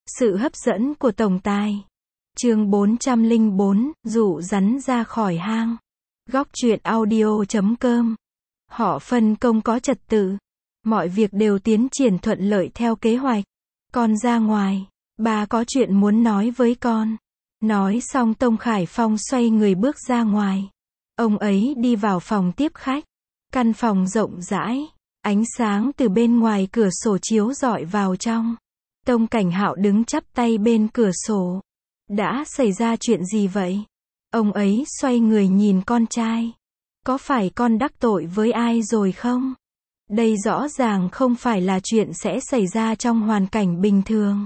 Sự hấp dẫn của tổng tài. Chương 404, dụ rắn ra khỏi hang. Góc truyện audio.com. Họ phân công có trật tự. Mọi việc đều tiến triển thuận lợi theo kế hoạch. Con ra ngoài, bà có chuyện muốn nói với con. Nói xong Tông Khải Phong xoay người bước ra ngoài. Ông ấy đi vào phòng tiếp khách. Căn phòng rộng rãi, ánh sáng từ bên ngoài cửa sổ chiếu rọi vào trong. Tông Cảnh Hạo đứng chắp tay bên cửa sổ. Đã xảy ra chuyện gì vậy? Ông ấy xoay người nhìn con trai. Có phải con đắc tội với ai rồi không? Đây rõ ràng không phải là chuyện sẽ xảy ra trong hoàn cảnh bình thường.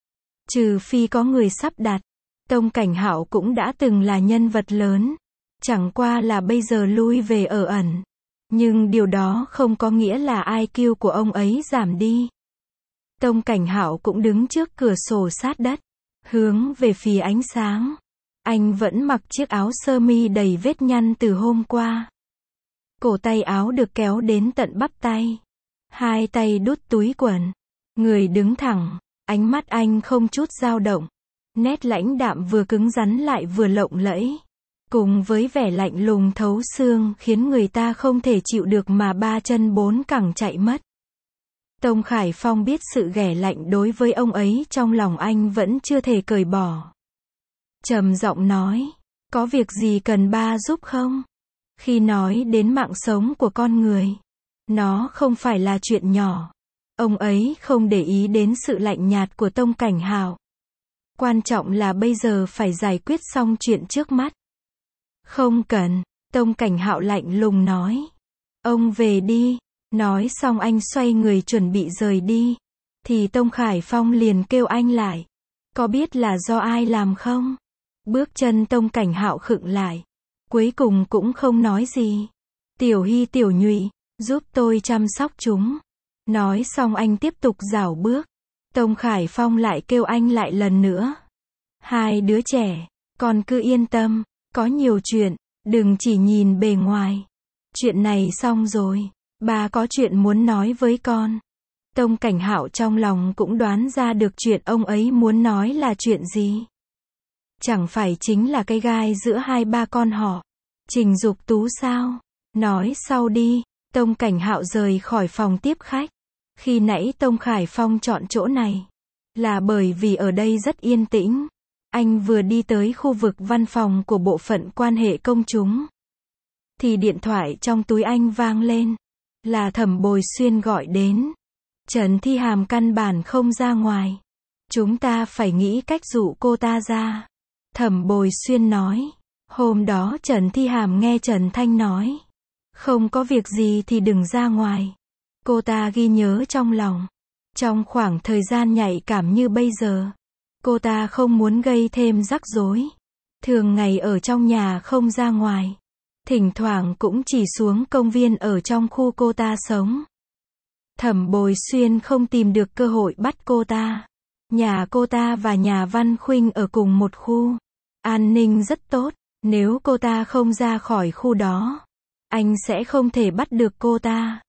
Trừ phi có người sắp đặt. Tông Cảnh Hạo cũng đã từng là nhân vật lớn. Chẳng qua là bây giờ lui về ở ẩn. Nhưng điều đó không có nghĩa là IQ của ông ấy giảm đi. Tông Cảnh Hạo cũng đứng trước cửa sổ sát đất, hướng về phía ánh sáng. Anh vẫn mặc chiếc áo sơ mi đầy vết nhăn từ hôm qua. Cổ tay áo được kéo đến tận bắp tay. Hai tay đút túi quần. Người đứng thẳng, ánh mắt anh không chút dao động. Nét lãnh đạm vừa cứng rắn lại vừa lộng lẫy. Cùng với vẻ lạnh lùng thấu xương khiến người ta không thể chịu được mà ba chân bốn cẳng chạy mất. Tông Khải Phong biết sự ghẻ lạnh đối với ông ấy trong lòng anh vẫn chưa thể cởi bỏ. Trầm giọng nói, có việc gì cần ba giúp không? Khi nói đến mạng sống của con người, nó không phải là chuyện nhỏ. Ông ấy không để ý đến sự lạnh nhạt của Tông Cảnh Hạo. Quan trọng là bây giờ phải giải quyết xong chuyện trước mắt. Không cần, Tông Cảnh Hạo lạnh lùng nói. Ông về đi. Nói xong anh xoay người chuẩn bị rời đi. Thì Tông Khải Phong liền kêu anh lại. Có biết là do ai làm không? Bước chân Tông Cảnh Hạo khựng lại. Cuối cùng cũng không nói gì. Tiểu Hy Tiểu Nhụy, giúp tôi chăm sóc chúng. Nói xong anh tiếp tục rảo bước. Tông Khải Phong lại kêu anh lại lần nữa. Hai đứa trẻ, con cứ yên tâm. Có nhiều chuyện, đừng chỉ nhìn bề ngoài. Chuyện này xong rồi. Ba có chuyện muốn nói với con. Tông Cảnh Hạo trong lòng cũng đoán ra được chuyện ông ấy muốn nói là chuyện gì. Chẳng phải chính là cái gai giữa hai ba con họ. Trình Dục Tú sao? Nói sau đi. Tông Cảnh Hạo rời khỏi phòng tiếp khách. Khi nãy Tông Khải Phong chọn chỗ này là bởi vì ở đây rất yên tĩnh. Anh vừa đi tới khu vực văn phòng của bộ phận quan hệ công chúng. Thì điện thoại trong túi anh vang lên. Là Thẩm Bồi Xuyên gọi đến. Trần Thi Hàm căn bản không ra ngoài. Chúng ta phải nghĩ cách dụ cô ta ra. Thẩm Bồi Xuyên nói. Hôm đó Trần Thi Hàm nghe Trần Thanh nói. Không có việc gì thì đừng ra ngoài. Cô ta ghi nhớ trong lòng. Trong khoảng thời gian nhạy cảm như bây giờ. Cô ta không muốn gây thêm rắc rối. Thường ngày ở trong nhà không ra ngoài. Thỉnh thoảng cũng chỉ xuống công viên ở trong khu cô ta sống. Thẩm Bồi Xuyên không tìm được cơ hội bắt cô ta. Nhà cô ta và nhà Văn Khuynh ở cùng một khu. An ninh rất tốt. Nếu cô ta không ra khỏi khu đó, anh sẽ không thể bắt được cô ta.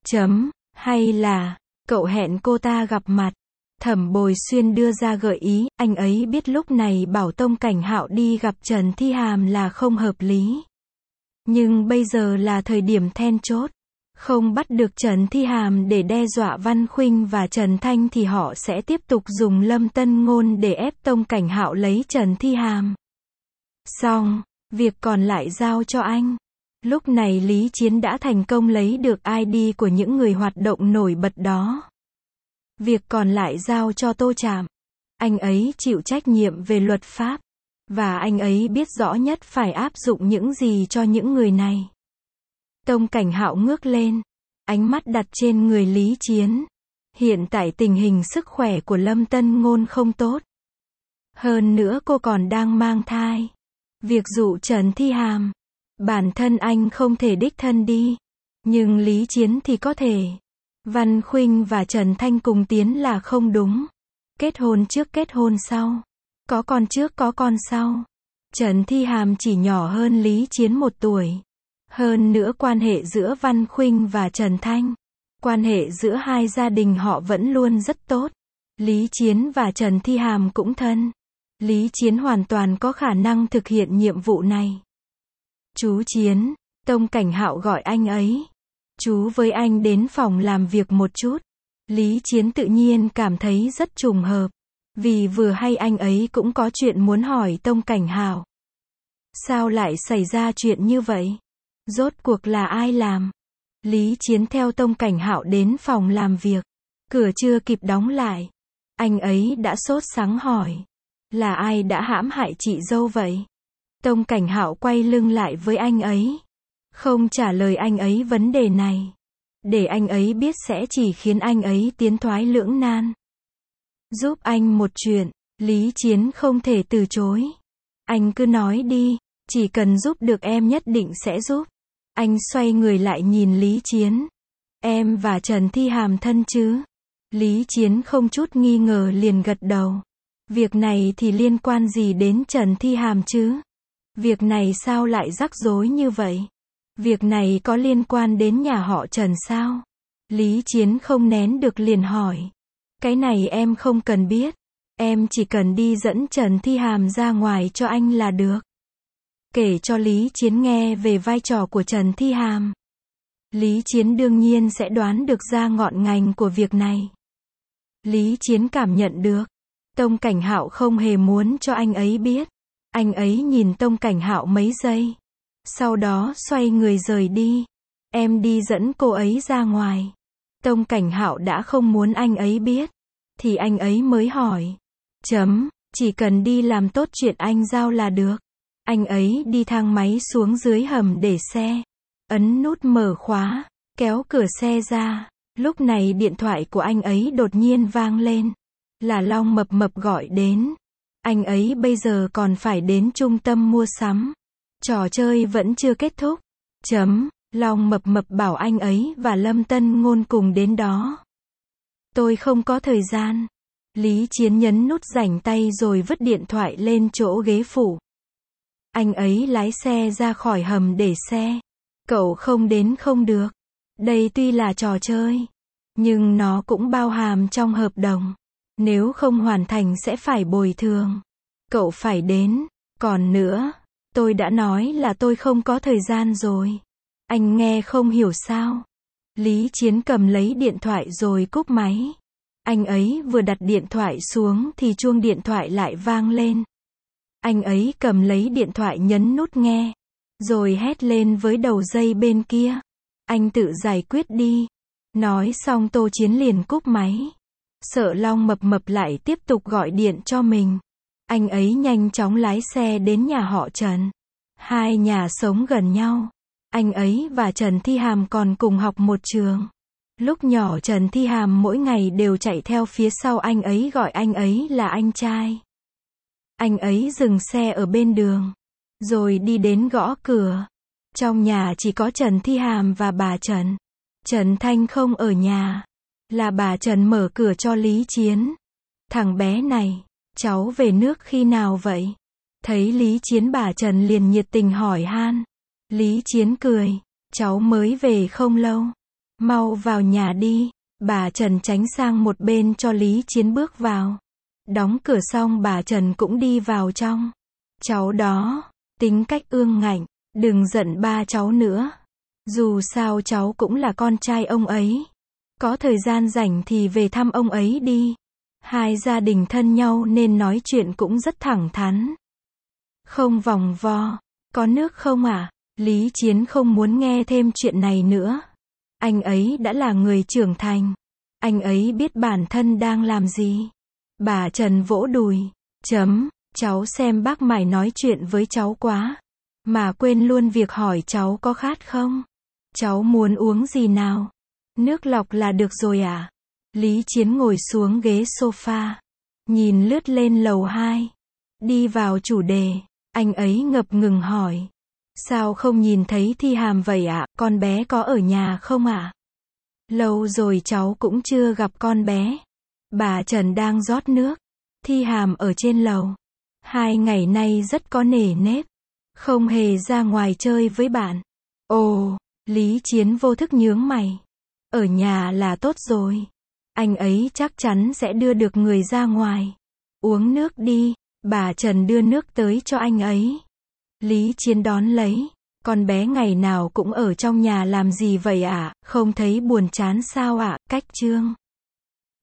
Hay là, cậu hẹn cô ta gặp mặt. Thẩm Bồi Xuyên đưa ra gợi ý, anh ấy biết lúc này bảo Tông Cảnh Hạo đi gặp Trần Thi Hàm là không hợp lý. Nhưng bây giờ là thời điểm then chốt. Không bắt được Trần Thi Hàm để đe dọa Văn Khuynh và Trần Thanh thì họ sẽ tiếp tục dùng Lâm Tân Ngôn để ép Tông Cảnh Hạo lấy Trần Thi Hàm. Xong, việc còn lại giao cho anh. Lúc này Lý Chiến đã thành công lấy được ID của những người hoạt động nổi bật đó. Việc còn lại giao cho Tô Trạm. Anh ấy chịu trách nhiệm về luật pháp. Và anh ấy biết rõ nhất phải áp dụng những gì cho những người này. Tông Cảnh Hạo ngước lên. Ánh mắt đặt trên người Lý Chiến. Hiện tại tình hình sức khỏe của Lâm Tân Ngôn không tốt. Hơn nữa cô còn đang mang thai. Việc dụ Trần Thi Hàm. Bản thân anh không thể đích thân đi. Nhưng Lý Chiến thì có thể. Văn Khuynh và Trần Thanh cùng tiến là không đúng. Kết hôn trước kết hôn sau. Có con trước có con sau. Trần Thi Hàm chỉ nhỏ hơn Lý Chiến 1 tuổi. Hơn nữa quan hệ giữa Văn Khuynh và Trần Thanh. Quan hệ giữa hai gia đình họ vẫn luôn rất tốt. Lý Chiến và Trần Thi Hàm cũng thân. Lý Chiến hoàn toàn có khả năng thực hiện nhiệm vụ này. Chú Chiến, Tông Cảnh Hạo gọi anh ấy. Chú với anh đến phòng làm việc một chút. Lý Chiến tự nhiên cảm thấy rất trùng hợp. Vì vừa hay anh ấy cũng có chuyện muốn hỏi Tông Cảnh Hạo. Sao lại xảy ra chuyện như vậy? Rốt cuộc là ai làm? Lý Chiến theo Tông Cảnh Hạo đến phòng làm việc. Cửa chưa kịp đóng lại. Anh ấy đã sốt sắng hỏi. Là ai đã hãm hại chị dâu vậy? Tông Cảnh Hạo quay lưng lại với anh ấy. Không trả lời anh ấy vấn đề này. Để anh ấy biết sẽ chỉ khiến anh ấy tiến thoái lưỡng nan. Giúp anh một chuyện, Lý Chiến không thể từ chối. Anh cứ nói đi, chỉ cần giúp được em nhất định sẽ giúp. Anh xoay người lại nhìn Lý Chiến. Em và Trần Thi Hàm thân chứ? Lý Chiến không chút nghi ngờ liền gật đầu. Việc này thì liên quan gì đến Trần Thi Hàm chứ? Việc này sao lại rắc rối như vậy? Việc này có liên quan đến nhà họ Trần sao? Lý Chiến không nén được liền hỏi. Cái này em không cần biết. Em chỉ cần đi dẫn Trần Thi Hàm ra ngoài cho anh là được. Kể cho Lý Chiến nghe về vai trò của Trần Thi Hàm. Lý Chiến đương nhiên sẽ đoán được ra ngọn ngành của việc này. Lý Chiến cảm nhận được. Tông Cảnh Hạo không hề muốn cho anh ấy biết. Anh ấy nhìn Tông Cảnh Hạo mấy giây. Sau đó xoay người rời đi. Em đi dẫn cô ấy ra ngoài. Tông Cảnh Hạo đã không muốn anh ấy biết. Thì anh ấy mới hỏi. Chỉ cần đi làm tốt chuyện anh giao là được. Anh ấy đi thang máy xuống dưới hầm để xe. Ấn nút mở khóa. Kéo cửa xe ra. Lúc này điện thoại của anh ấy đột nhiên vang lên. Là Long Mập Mập gọi đến. Anh ấy bây giờ còn phải đến trung tâm mua sắm. Trò chơi vẫn chưa kết thúc. Long Mập Mập bảo anh ấy và Lâm Tân Ngôn cùng đến đó. Tôi không có thời gian. Lý Chiến nhấn nút rảnh tay rồi vứt điện thoại lên chỗ ghế phụ. Anh ấy lái xe ra khỏi hầm để xe. Cậu không đến không được. Đây tuy là trò chơi, nhưng nó cũng bao hàm trong hợp đồng. Nếu không hoàn thành sẽ phải bồi thường. Cậu phải đến. Còn nữa, tôi đã nói là tôi không có thời gian rồi. Anh nghe không hiểu sao? Lý Chiến cầm lấy điện thoại rồi cúp máy. Anh ấy vừa đặt điện thoại xuống thì chuông điện thoại lại vang lên. Anh ấy cầm lấy điện thoại nhấn nút nghe. Rồi hét lên với đầu dây bên kia. Anh tự giải quyết đi. Nói xong Tô Chiến liền cúp máy. Sợ Long Mập Mập lại tiếp tục gọi điện cho mình. Anh ấy nhanh chóng lái xe đến nhà họ Trần. Hai nhà sống gần nhau. Anh ấy và Trần Thi Hàm còn cùng học một trường. Lúc nhỏ Trần Thi Hàm mỗi ngày đều chạy theo phía sau anh ấy gọi anh ấy là anh trai. Anh ấy dừng xe ở bên đường. Rồi đi đến gõ cửa. Trong nhà chỉ có Trần Thi Hàm và bà Trần. Trần Thanh không ở nhà. Là bà Trần mở cửa cho Lý Chiến. Thằng bé này, cháu về nước khi nào vậy? Thấy Lý Chiến bà Trần liền nhiệt tình hỏi han. Lý Chiến cười. Cháu mới về không lâu. Mau vào nhà đi. Bà Trần tránh sang một bên cho Lý Chiến bước vào. Đóng cửa xong bà Trần cũng đi vào trong. Cháu đó, tính cách ương ngạnh. Đừng giận ba cháu nữa. Dù sao cháu cũng là con trai ông ấy. Có thời gian rảnh thì về thăm ông ấy đi. Hai gia đình thân nhau nên nói chuyện cũng rất thẳng thắn. Không vòng vo. Có nước không ạ? Lý Chiến không muốn nghe thêm chuyện này nữa. Anh ấy đã là người trưởng thành. Anh ấy biết bản thân đang làm gì. Bà Trần vỗ đùi. Cháu xem bác mải nói chuyện với cháu quá. Mà quên luôn việc hỏi cháu có khát không? Cháu muốn uống gì nào? Nước lọc là được rồi à? Lý Chiến ngồi xuống ghế sofa. Nhìn lướt lên lầu 2. Đi vào chủ đề. Anh ấy ngập ngừng hỏi. Sao không nhìn thấy Thi Hàm vậy ạ? Con bé có ở nhà không ạ? Lâu rồi cháu cũng chưa gặp con bé. Bà Trần đang rót nước. Thi Hàm ở trên lầu. 2 ngày nay rất có nề nếp. Không hề ra ngoài chơi với bạn. Ồ, Lý Chiến vô thức nhướng mày. Ở nhà là tốt rồi. Anh ấy chắc chắn sẽ đưa được người ra ngoài. Uống nước đi, bà Trần đưa nước tới cho anh ấy. Lý Chiến đón lấy. Con bé ngày nào cũng ở trong nhà làm gì vậy ạ, không thấy buồn chán sao ạ, Cách Trương.